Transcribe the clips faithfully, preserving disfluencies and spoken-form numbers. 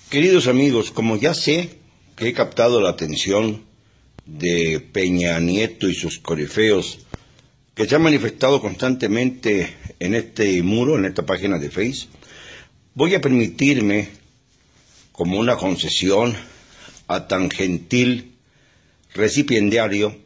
Queridos amigos, como ya sé que he captado la atención de Peña Nieto y sus corifeos, que se han manifestado constantemente en este muro, en esta página de Face, voy a permitirme, como una concesión a tan gentil recipiendario,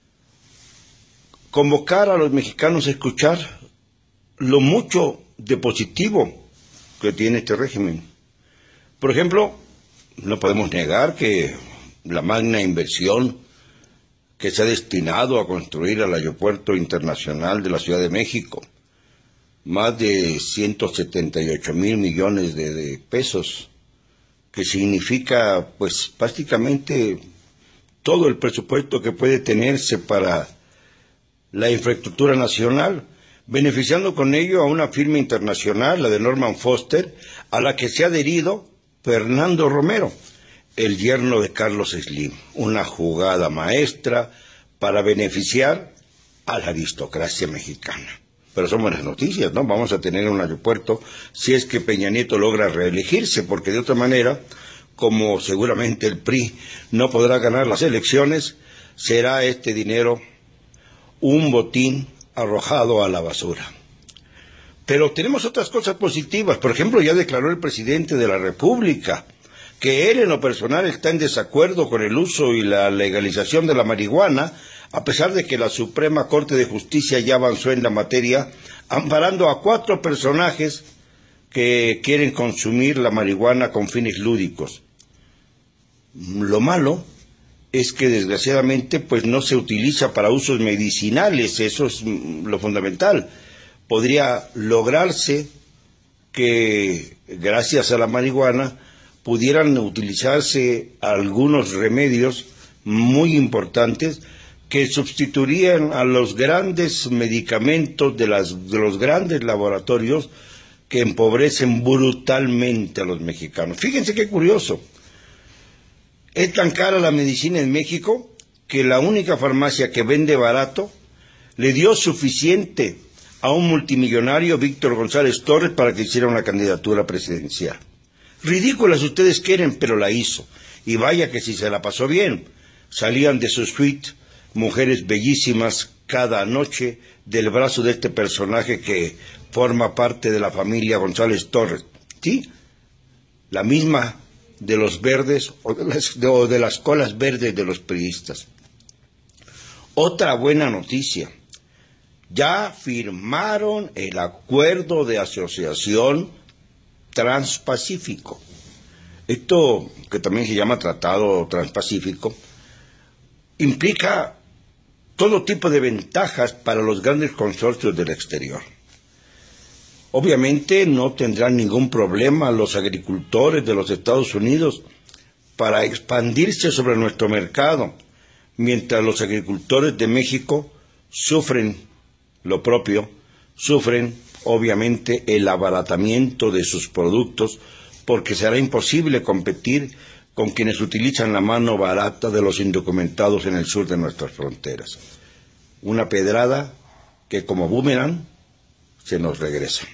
convocar a los mexicanos a escuchar lo mucho de positivo que tiene este régimen. Por ejemplo, no podemos negar que la magna inversión que se ha destinado a construir el Aeropuerto Internacional de la Ciudad de México, más de ciento setenta y ocho mil millones de, de pesos, que significa pues prácticamente todo el presupuesto que puede tenerse para la infraestructura nacional, beneficiando con ello a una firma internacional, la de Norman Foster, a la que se ha adherido Fernando Romero, el yerno de Carlos Slim, una jugada maestra para beneficiar a la aristocracia mexicana. Pero son buenas noticias, ¿no? Vamos a tener un aeropuerto si es que Peña Nieto logra reelegirse, porque de otra manera, como seguramente el P R I no podrá ganar las elecciones, será este dinero un botín arrojado a la basura. Pero tenemos otras cosas positivas. Por ejemplo, ya declaró el presidente de la República que él en lo personal está en desacuerdo con el uso y la legalización de la marihuana, a pesar de que la Suprema Corte de Justicia ya avanzó en la materia, amparando a cuatro personajes que quieren consumir la marihuana con fines lúdicos. Lo malo es que desgraciadamente pues no se utiliza para usos medicinales, eso es lo fundamental. Podría lograrse que gracias a la marihuana pudieran utilizarse algunos remedios muy importantes que sustituirían a los grandes medicamentos de, las, de los grandes laboratorios que empobrecen brutalmente a los mexicanos. Fíjense qué curioso. Es tan cara la medicina en México que la única farmacia que vende barato le dio suficiente a un multimillonario, Víctor González Torres, para que hiciera una candidatura presidencial. Ridículas ustedes quieren, pero la hizo. Y vaya que si se la pasó bien. Salían de su suite mujeres bellísimas cada noche del brazo de este personaje que forma parte de la familia González Torres. ¿Sí? La misma de los verdes o de las, de, o de las colas verdes de los priistas. Otra buena noticia. Ya firmaron el acuerdo de asociación transpacífico. Esto, que también se llama Tratado Transpacífico, implica todo tipo de ventajas para los grandes consorcios del exterior. Obviamente no tendrán ningún problema los agricultores de los Estados Unidos para expandirse sobre nuestro mercado, mientras los agricultores de México sufren lo propio, sufren obviamente el abaratamiento de sus productos, porque será imposible competir con quienes utilizan la mano barata de los indocumentados en el sur de nuestras fronteras. Una pedrada que como boomerang se nos regresa.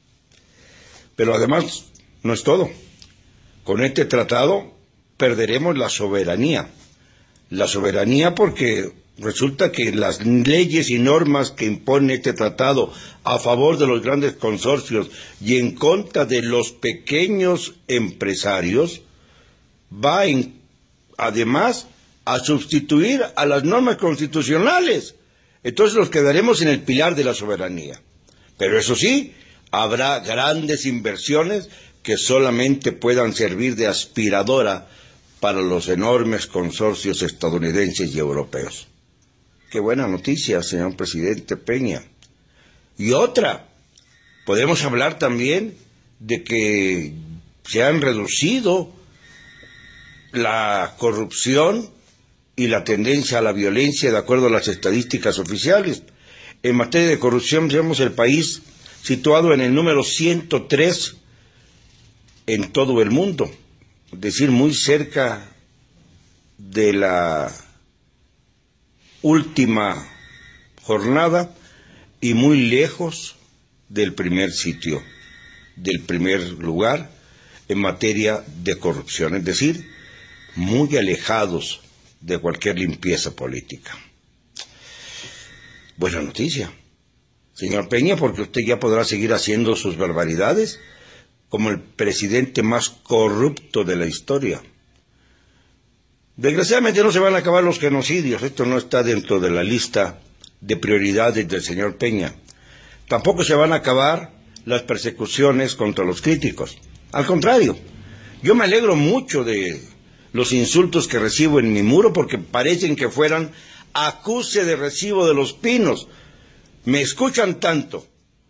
Pero además no es todo. Con este tratado perderemos la soberanía. La soberanía porque resulta que las leyes y normas que impone este tratado a favor de los grandes consorcios y en contra de los pequeños empresarios va en, además a sustituir a las normas constitucionales. Entonces nos quedaremos en el pilar de la soberanía. Pero eso sí, habrá grandes inversiones que solamente puedan servir de aspiradora para los enormes consorcios estadounidenses y europeos. Qué buena noticia, señor presidente Peña. Y otra, podemos hablar también de que se han reducido la corrupción y la tendencia a la violencia de acuerdo a las estadísticas oficiales. En materia de corrupción, somos el país situado en el número ciento tres en todo el mundo, es decir, muy cerca de la última jornada y muy lejos del primer sitio, del primer lugar en materia de corrupción, es decir, muy alejados de cualquier limpieza política. Buena noticia, señor Peña, porque usted ya podrá seguir haciendo sus barbaridades como el presidente más corrupto de la historia. Desgraciadamente no se van a acabar los genocidios, esto no está dentro de la lista de prioridades del señor Peña. Tampoco se van a acabar las persecuciones contra los críticos. Al contrario, yo me alegro mucho de los insultos que recibo en mi muro porque parecen que fueran acuse de recibo de los pinos. Me escuchan tanto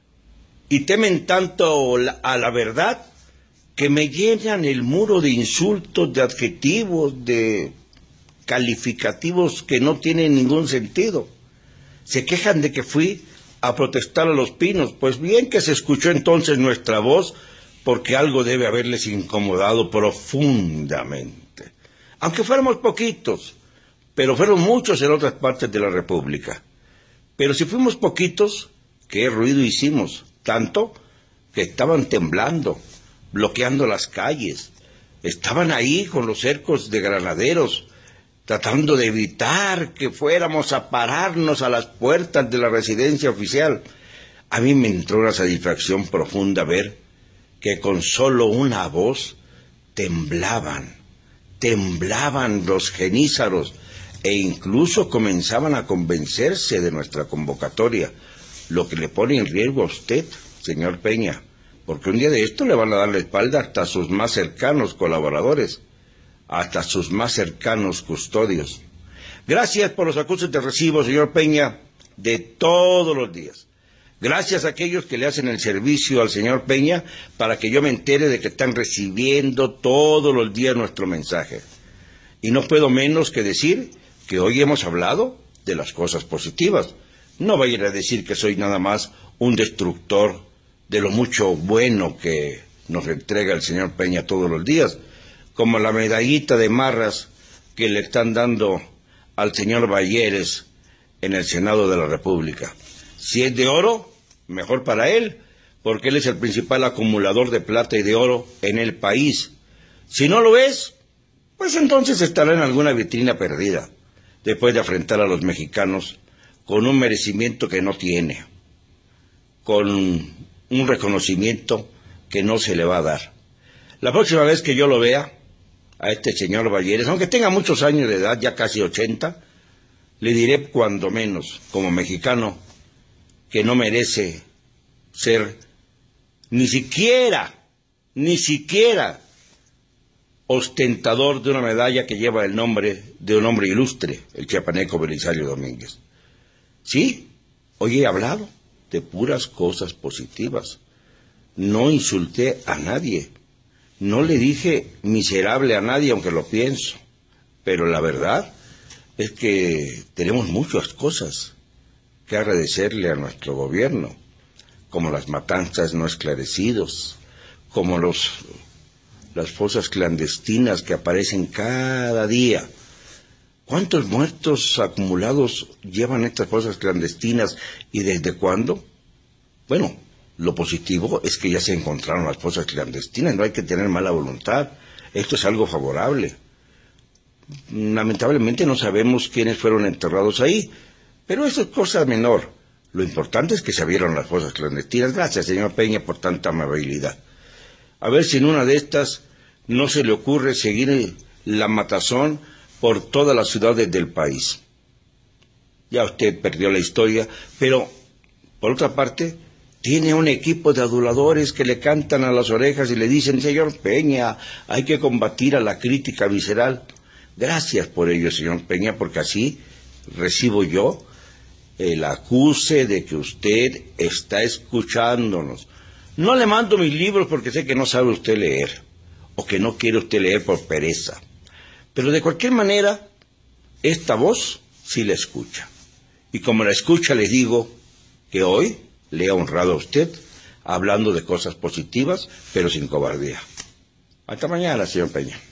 y temen tanto a la verdad que me llenan el muro de insultos, de adjetivos, de calificativos que no tienen ningún sentido. Se quejan de que fui a protestar a los pinos. Pues bien que se escuchó entonces nuestra voz, porque algo debe haberles incomodado profundamente. Aunque fuéramos poquitos, pero fueron muchos en otras partes de la República. Pero si fuimos poquitos, ¿qué ruido hicimos? Tanto que estaban temblando, bloqueando las calles. Estaban ahí con los cercos de granaderos, tratando de evitar que fuéramos a pararnos a las puertas de la residencia oficial. A mí me entró una satisfacción profunda ver que con solo una voz temblaban, temblaban los genízaros e incluso comenzaban a convencerse de nuestra convocatoria, lo que le pone en riesgo a usted, señor Peña, porque un día de esto le van a dar la espalda hasta sus más cercanos colaboradores, hasta sus más cercanos custodios. Gracias por los acusos de recibo, señor Peña, de todos los días. Gracias a aquellos que le hacen el servicio al señor Peña para que yo me entere de que están recibiendo todos los días nuestro mensaje. Y no puedo menos que decir que hoy hemos hablado de las cosas positivas. No vayan a decir que soy nada más un destructor de lo mucho bueno que nos entrega el señor Peña todos los días, como la medallita de marras que le están dando al señor Balleres en el Senado de la República. Si es de oro, mejor para él, porque él es el principal acumulador de plata y de oro en el país. Si no lo es, pues entonces estará en alguna vitrina perdida, después de afrentar a los mexicanos con un merecimiento que no tiene, con un reconocimiento que no se le va a dar. La próxima vez que yo lo vea, a este señor Balleres, aunque tenga muchos años de edad, ya casi ochenta, le diré cuando menos, como mexicano, que no merece ser ni siquiera, ni siquiera ostentador de una medalla que lleva el nombre de un hombre ilustre, el chiapaneco Belisario Domínguez. Sí, hoy he hablado de puras cosas positivas. No insulté a nadie. No le dije miserable a nadie, aunque lo pienso. Pero la verdad es que tenemos muchas cosas que agradecerle a nuestro gobierno, como las matanzas no esclarecidos, como los, las fosas clandestinas que aparecen cada día. ¿Cuántos muertos acumulados llevan estas fosas clandestinas y desde cuándo? Bueno, lo positivo es que ya se encontraron las fosas clandestinas, no hay que tener mala voluntad, esto es algo favorable. Lamentablemente no sabemos quiénes fueron enterrados ahí, pero eso es cosa menor. Lo importante es que se abrieron las fosas clandestinas. Gracias, señor Peña, por tanta amabilidad. A ver si en una de estas no se le ocurre seguir la matazón por todas las ciudades del país. Ya usted perdió la historia, pero, por otra parte, tiene un equipo de aduladores que le cantan a las orejas y le dicen, señor Peña, hay que combatir a la crítica visceral. Gracias por ello, señor Peña, porque así recibo yo el acuse de que usted está escuchándonos. No le mando mis libros porque sé que no sabe usted leer, o que no quiere usted leer por pereza. Pero de cualquier manera, esta voz sí la escucha. Y como la escucha, le digo que hoy le he honrado a usted hablando de cosas positivas, pero sin cobardía. Hasta mañana, señor Peña.